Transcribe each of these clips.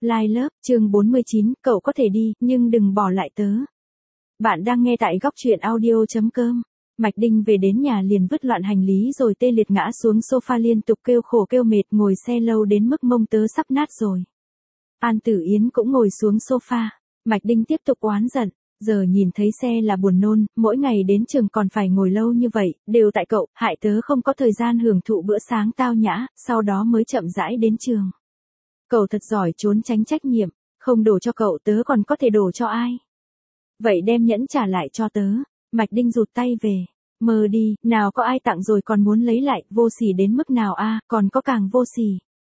Line Love, chương 49, cậu có thể đi, nhưng đừng bỏ lại tớ. Bạn đang nghe tại góc truyện audio.com. Mạch Đinh về đến nhà liền vứt loạn hành lý rồi tê liệt ngã xuống sofa liên tục kêu khổ kêu mệt, ngồi xe lâu đến mức mông tớ sắp nát rồi. An Tử Yến cũng ngồi xuống sofa. Mạch Đinh tiếp tục oán giận, giờ nhìn thấy xe là buồn nôn, mỗi ngày đến trường còn phải ngồi lâu như vậy, đều tại cậu, hại tớ không có thời gian hưởng thụ bữa sáng tao nhã, sau đó mới chậm rãi đến trường. Cậu thật giỏi trốn tránh trách nhiệm, không đổ cho cậu tớ còn có thể đổ cho ai. Vậy đem nhẫn trả lại cho tớ. Mạch Đinh rụt tay về. Mơ đi, nào có ai tặng rồi còn muốn lấy lại, vô sỉ đến mức nào a, còn có càng vô sỉ.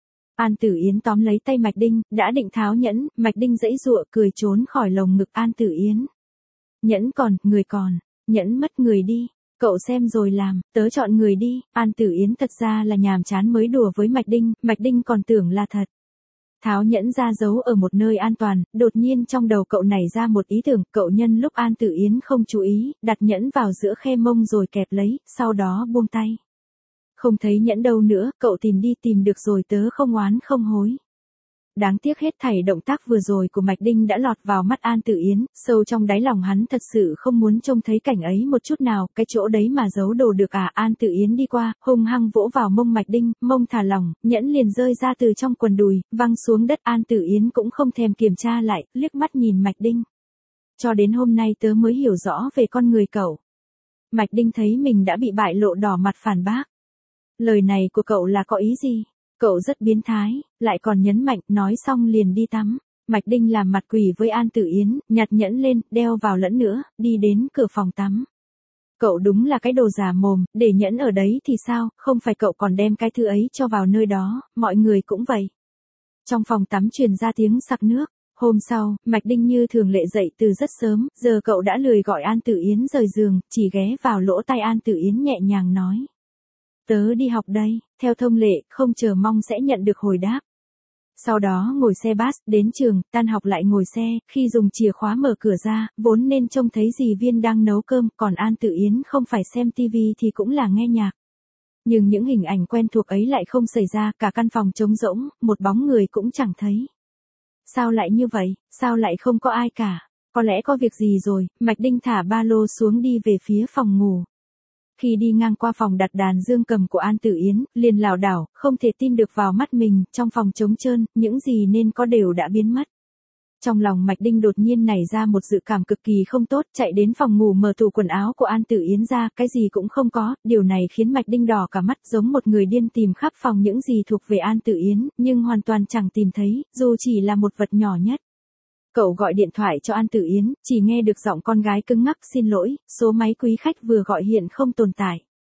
An Tử Yến tóm lấy tay Mạch Đinh, đã định tháo nhẫn, Mạch Đinh giãy giụa cười trốn khỏi lồng ngực An Tử Yến. Nhẫn còn, người còn, nhẫn mất người đi. Cậu xem rồi làm, tớ chọn người đi. An Tử Yến thật ra là nhàm chán mới đùa với Mạch Đinh còn tưởng là thật. Tháo nhẫn ra giấu ở một nơi an toàn, đột nhiên trong đầu cậu nảy ra một ý tưởng, cậu nhân lúc An Tử Yến không chú ý, đặt nhẫn vào giữa khe mông rồi kẹp lấy, sau đó buông tay. Không thấy nhẫn đâu nữa, cậu tìm đi tìm được rồi tớ không oán không hối. Đáng tiếc hết thảy động tác vừa rồi của Mạch Đinh đã lọt vào mắt An Tử Yến, sâu trong đáy lòng hắn thật sự không muốn trông thấy cảnh ấy một chút nào, cái chỗ đấy mà giấu đồ được à. An Tử Yến đi qua, hung hăng vỗ vào mông Mạch Đinh, mông thả lỏng, nhẫn liền rơi ra từ trong quần đùi, văng xuống đất. An Tử Yến cũng không thèm kiểm tra lại, liếc mắt nhìn Mạch Đinh. Cho đến hôm nay tớ mới hiểu rõ về con người cậu. Mạch Đinh thấy mình đã bị bại lộ, đỏ mặt phản bác. Lời này của cậu là có ý gì? Cậu rất biến thái, lại còn nhấn mạnh, nói xong liền đi tắm. Mạch Đinh làm mặt quỷ với An Tử Yến, nhặt nhẫn lên, đeo vào lẫn nữa, đi đến cửa phòng tắm. Cậu đúng là cái đồ giả mồm, để nhẫn ở đấy thì sao, không phải cậu còn đem cái thứ ấy cho vào nơi đó, mọi người cũng vậy. Trong phòng tắm truyền ra tiếng xặc nước. Hôm sau, Mạch Đinh như thường lệ dậy từ rất sớm, giờ cậu đã lười gọi An Tử Yến rời giường, chỉ ghé vào lỗ tai An Tử Yến nhẹ nhàng nói. Tớ đi học đây, theo thông lệ, không chờ mong sẽ nhận được hồi đáp. Sau đó ngồi xe bus, đến trường, tan học lại ngồi xe, khi dùng chìa khóa mở cửa ra, vốn nên trông thấy dì Viên đang nấu cơm, còn An Tử Yến không phải xem tivi thì cũng là nghe nhạc. Nhưng những hình ảnh quen thuộc ấy lại không xảy ra, cả căn phòng trống rỗng, một bóng người cũng chẳng thấy. Sao lại như vậy, sao lại không có ai cả? Có lẽ có việc gì rồi. Mạch Đinh thả ba lô xuống đi về phía phòng ngủ. Khi đi ngang qua phòng đặt đàn dương cầm của An Tử Yến, liền lảo đảo, không thể tin được vào mắt mình, trong phòng trống trơn, những gì nên có đều đã biến mất. Trong lòng Mạch Đinh đột nhiên nảy ra một dự cảm cực kỳ không tốt, chạy đến phòng ngủ mở tủ quần áo của An Tử Yến ra, cái gì cũng không có, điều này khiến Mạch Đinh đỏ cả mắt, giống một người điên tìm khắp phòng những gì thuộc về An Tử Yến, nhưng hoàn toàn chẳng tìm thấy, dù chỉ là một vật nhỏ nhất. Cậu gọi điện thoại cho An Tử Yến, chỉ nghe được giọng con gái cứng ngắc, xin lỗi, số máy quý khách vừa gọi hiện không tồn tại.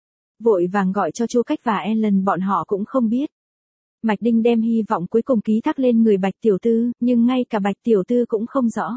Vội vàng gọi cho Chu Cách và Ellen, bọn họ cũng không biết. Mạch Đinh đem hy vọng cuối cùng ký thác lên người Bạch Tiểu Tư, nhưng ngay cả Bạch Tiểu Tư cũng không rõ.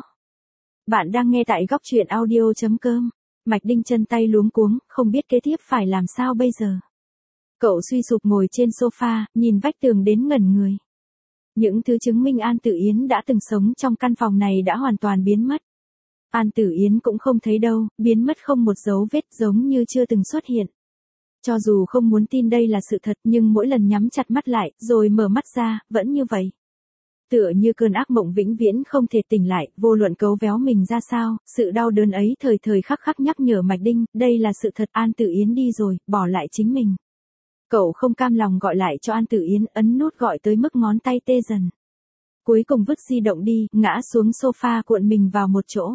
Bạn đang nghe tại góc truyện audio.com. Mạch Đinh chân tay luống cuống, không biết kế tiếp phải làm sao bây giờ. Cậu suy sụp ngồi trên sofa, nhìn vách tường đến ngẩn người. Những thứ chứng minh An Tử Yến đã từng sống trong căn phòng này đã hoàn toàn biến mất. An Tử Yến cũng không thấy đâu, biến mất không một dấu vết, giống như chưa từng xuất hiện. Cho dù không muốn tin đây là sự thật, nhưng mỗi lần nhắm chặt mắt lại, rồi mở mắt ra, vẫn như vậy. Tựa như cơn ác mộng vĩnh viễn không thể tỉnh lại, vô luận cấu véo mình ra sao, sự đau đớn ấy thời thời khắc khắc nhắc nhở Mạch Đinh, đây là sự thật. An Tử Yến đi rồi, bỏ lại chính mình. Cậu không cam lòng gọi lại cho An Tử Yến, ấn nút gọi tới mức ngón tay tê dần. Cuối cùng vứt di động đi, ngã xuống sofa cuộn mình vào một chỗ.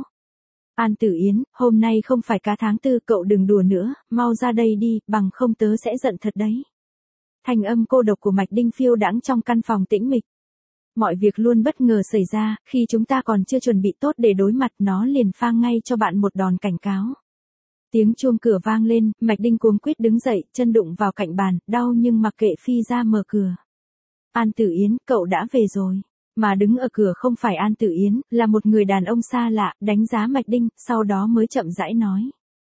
An Tử Yến, hôm nay không phải cá tháng 4, cậu đừng đùa nữa, mau ra đây đi, bằng không tớ sẽ giận thật đấy. Thanh âm cô độc của Mạch Đinh phiêu đãng trong căn phòng tĩnh mịch. Mọi việc luôn bất ngờ xảy ra, khi chúng ta còn chưa chuẩn bị tốt để đối mặt, nó liền phang ngay cho bạn một đòn cảnh cáo. Tiếng chuông cửa vang lên, Mạch Đinh cuống quýt đứng dậy, chân đụng vào cạnh bàn, đau nhưng mặc kệ phi ra mở cửa. An Tử Yến, cậu đã về rồi. Mà đứng ở cửa không phải An Tử Yến, là một người đàn ông xa lạ, đánh giá Mạch Đinh, sau đó mới chậm rãi nói.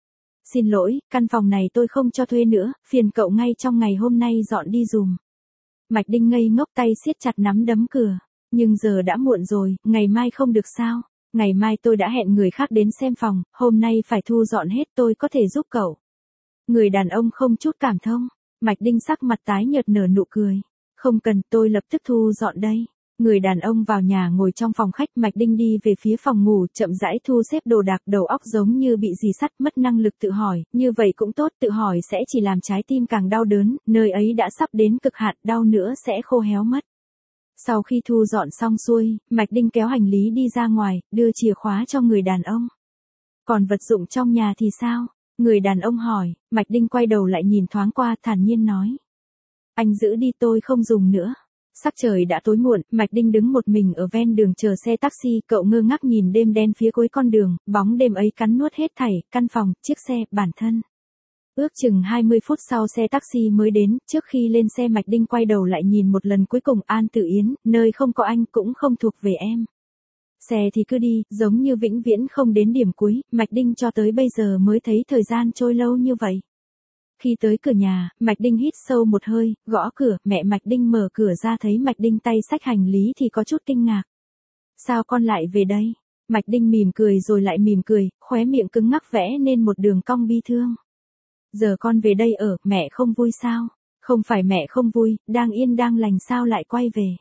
Xin lỗi, căn phòng này tôi không cho thuê nữa, phiền cậu ngay trong ngày hôm nay dọn đi dùm. Mạch Đinh ngây ngốc, tay siết chặt nắm đấm cửa. Nhưng giờ đã muộn rồi, ngày mai không được sao? Ngày mai tôi đã hẹn người khác đến xem phòng, hôm nay phải thu dọn hết, tôi có thể giúp cậu. Người đàn ông không chút cảm thông. Mạch Đinh sắc mặt tái nhợt nở nụ cười. Không cần, tôi lập tức thu dọn đây. Người đàn ông vào nhà ngồi trong phòng khách, Mạch Đinh đi về phía phòng ngủ, chậm rãi thu xếp đồ đạc, đầu óc giống như bị rì sắt, mất năng lực tự hỏi, như vậy cũng tốt, tự hỏi sẽ chỉ làm trái tim càng đau đớn, nơi ấy đã sắp đến cực hạn, đau nữa sẽ khô héo mất. Sau khi thu dọn xong xuôi, Mạch Đinh kéo hành lý đi ra ngoài, đưa chìa khóa cho người đàn ông. Còn vật dụng trong nhà thì sao? Người đàn ông hỏi. Mạch Đinh quay đầu lại nhìn thoáng qua, thản nhiên nói. Anh giữ đi, tôi không dùng nữa. Sắc trời đã tối muộn, Mạch Đinh đứng một mình ở ven đường chờ xe taxi, cậu ngơ ngác nhìn đêm đen phía cuối con đường, bóng đêm ấy cắn nuốt hết thảy, căn phòng, chiếc xe, bản thân. Ước chừng 20 phút sau xe taxi mới đến, trước khi lên xe Mạch Đinh quay đầu lại nhìn một lần cuối cùng, An Tử Yến, nơi không có anh cũng không thuộc về em. Xe thì cứ đi, giống như vĩnh viễn không đến điểm cuối, Mạch Đinh cho tới bây giờ mới thấy thời gian trôi lâu như vậy. Khi tới cửa nhà, Mạch Đinh hít sâu một hơi, gõ cửa, mẹ Mạch Đinh mở cửa ra thấy Mạch Đinh tay xách hành lý thì có chút kinh ngạc. Sao con lại về đây? Mạch Đinh mỉm cười rồi lại mỉm cười, khóe miệng cứng ngắc vẽ nên một đường cong bi thương. Giờ con về đây ở, mẹ không vui sao? Không phải mẹ không vui, đang yên đang lành sao lại quay về?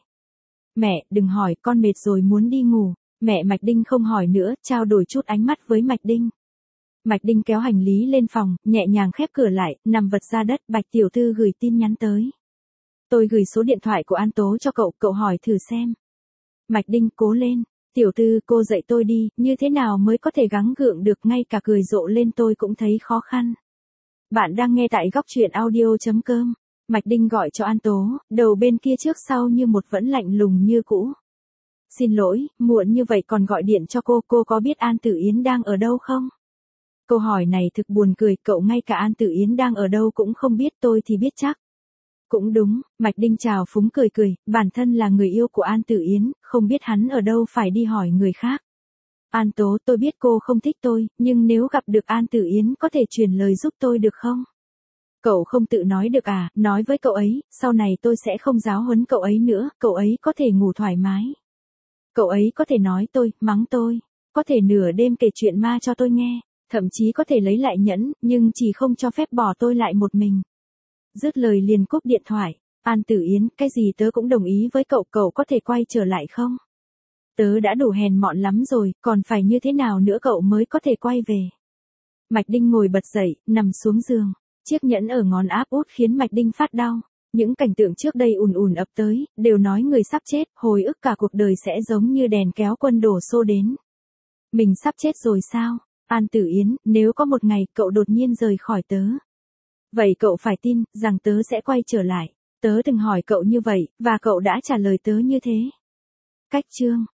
Mẹ, đừng hỏi, con mệt rồi muốn đi ngủ. Mẹ Mạch Đinh không hỏi nữa, trao đổi chút ánh mắt với Mạch Đinh. Mạch Đinh kéo hành lý lên phòng, nhẹ nhàng khép cửa lại, nằm vật ra đất, Bạch tiểu thư gửi tin nhắn tới. Tôi gửi số điện thoại của An Tố cho cậu, cậu hỏi thử xem. Mạch Đinh, cố lên. Tiểu thư, cô dạy tôi đi, như thế nào mới có thể gắng gượng được, ngay cả cười rộ lên tôi cũng thấy khó khăn. Bạn đang nghe tại góc truyện audio.com. Mạch Đinh gọi cho An Tố, đầu bên kia trước sau như một vẫn lạnh lùng như cũ. Xin lỗi, muộn như vậy còn gọi điện cho cô có biết An Tử Yến đang ở đâu không? Câu hỏi này thực buồn cười, cậu ngay cả An Tử Yến đang ở đâu cũng không biết, tôi thì biết chắc. Cũng đúng, Mạch Đinh chào phúng cười, bản thân là người yêu của An Tử Yến, không biết hắn ở đâu phải đi hỏi người khác. An Tố, tôi biết cô không thích tôi, nhưng nếu gặp được An Tử Yến có thể truyền lời giúp tôi được không? Cậu không tự nói được à, nói với cậu ấy, sau này tôi sẽ không giáo huấn cậu ấy nữa, cậu ấy có thể ngủ thoải mái. Cậu ấy có thể nói tôi, mắng tôi, có thể nửa đêm kể chuyện ma cho tôi nghe, thậm chí có thể lấy lại nhẫn, nhưng chỉ không cho phép bỏ tôi lại một mình. Dứt lời liền cúp điện thoại. An Tử Yến, cái gì tớ cũng đồng ý với cậu, cậu có thể quay trở lại không? Tớ đã đủ hèn mọn lắm rồi, còn phải như thế nào nữa cậu mới có thể quay về? Mạch Đinh ngồi bật dậy, nằm xuống giường. Chiếc nhẫn ở ngón áp út khiến Mạch Đinh phát đau. Những cảnh tượng trước đây ùn ập tới, đều nói người sắp chết, hồi ức cả cuộc đời sẽ giống như đèn kéo quân đổ xô đến. Mình sắp chết rồi sao? An Tử Yến, nếu có một ngày cậu đột nhiên rời khỏi tớ. Vậy cậu phải tin, rằng tớ sẽ quay trở lại. Tớ từng hỏi cậu như vậy, và cậu đã trả lời tớ như thế. Cách chương